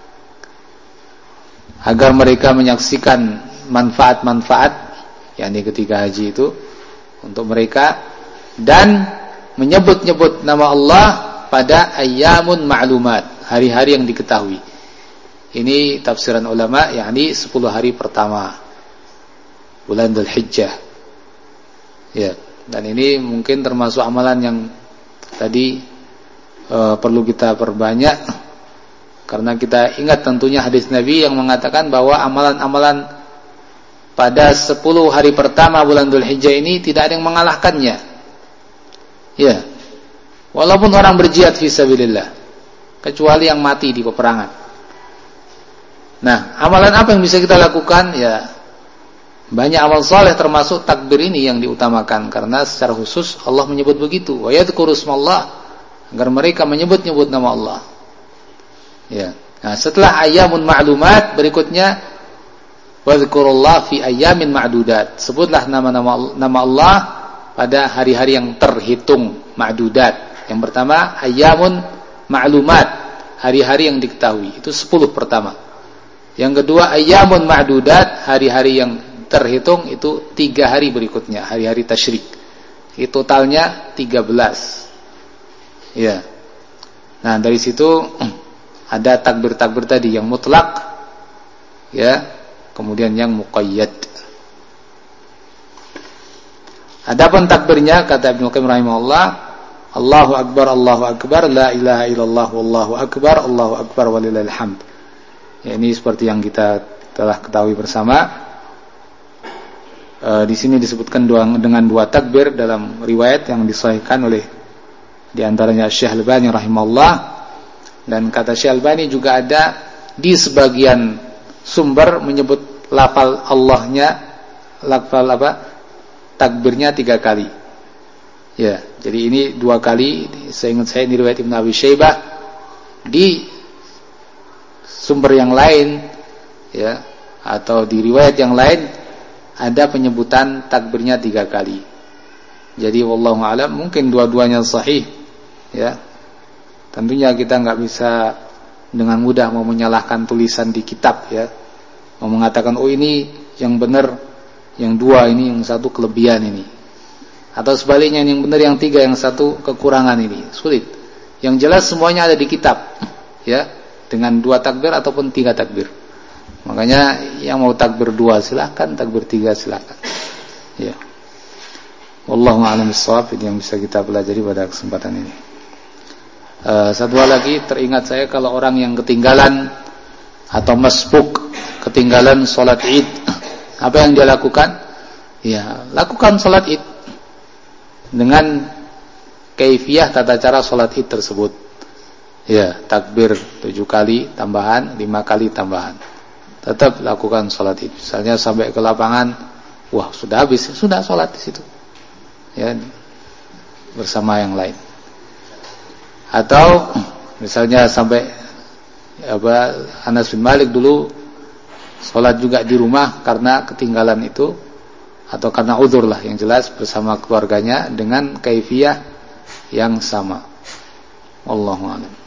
agar mereka menyaksikan manfaat-manfaat, yakni ketika haji itu untuk mereka, dan menyebut-nyebut nama Allah pada ayyamun ma'lumat, hari-hari yang diketahui. Ini tafsiran ulama, yakni sepuluh hari pertama bulan Dzulhijjah. Ya, dan ini mungkin termasuk amalan yang tadi e, perlu kita perbanyak, karena kita ingat tentunya hadis Nabi yang mengatakan bahwa amalan-amalan pada sepuluh hari pertama bulan Dzulhijjah ini tidak ada yang mengalahkannya. Ya. Walaupun orang berjihad fisabilillah, kecuali yang mati di peperangan. Nah, amalan apa yang bisa kita lakukan? Ya, banyak amal saleh, termasuk takbir ini yang diutamakan, karena secara khusus Allah menyebut begitu, wa yadhkuru ismallah, agar mereka menyebut-nyebut nama Allah. Ya. Nah, setelah ayyamun ma'lumat, berikutnya wadhkurullah fi ayyamin ma'dudat. Sebutlah nama-nama nama Allah pada hari-hari yang terhitung, ma'dudat. Yang pertama ayyamun ma'lumat, hari-hari yang diketahui, itu sepuluh pertama. Yang kedua ayyamun ma'dudat, hari-hari yang terhitung, itu tiga hari berikutnya, hari-hari tasyrik. Itu totalnya tiga belas. Ya. Nah, dari situ ada takbir-takbir tadi yang mutlak, ya, kemudian yang muqayyad. Adapun takbirnya, kata Ibnu Qayyim rahimahullah, Allahu akbar, Allahu akbar, la ilaha illallah, wallahu akbar, Allahu akbar walillahil hamd. Ya, ini seperti yang kita telah ketahui bersama. E, di sini disebutkan dua, dengan dua takbir dalam riwayat yang disahihkan oleh di antaranya Syekh Albani rahimahullah, dan kata Syekh Albani juga ada di sebagian sumber menyebut lafal Allahnya, lafal apa? Takbirnya tiga kali. Ya, jadi ini dua kali. Seingat saya di riwayat Ibnu Abi Syaibah, di sumber yang lain, ya, atau di riwayat yang lain ada penyebutan takbirnya tiga kali. Jadi wallahu a'lam, mungkin dua-duanya sahih, ya. Tentunya kita nggak bisa dengan mudah mau menyalahkan tulisan di kitab, ya, mau mengatakan oh ini yang benar yang dua, ini yang satu kelebihan ini, atau sebaliknya yang benar yang tiga, yang satu kekurangan, ini sulit. Yang jelas semuanya ada di kitab, ya, dengan dua takbir ataupun tiga takbir. Makanya yang mau takbir dua silakan, takbir tiga silakan. Ya. Wallahu a'lam bishawab, ini yang bisa kita pelajari pada kesempatan ini. Uh, satu hal lagi teringat saya, kalau orang yang ketinggalan atau masbuk, ketinggalan salat Id, apa yang dia lakukan? Ya, lakukan salat Id dengan kaifiyah tata cara salat Id tersebut. Ya, takbir tujuh kali tambahan, lima kali tambahan. Tetap lakukan salat Id. Misalnya sampai ke lapangan, wah sudah habis, sudah salat di situ. Ya, bersama yang lain. Atau misalnya sampai apa, Anas bin Malik dulu salat juga di rumah karena ketinggalan itu, atau karena uzur lah, yang jelas bersama keluarganya dengan kaifiyah yang sama. Wallahu a'lam.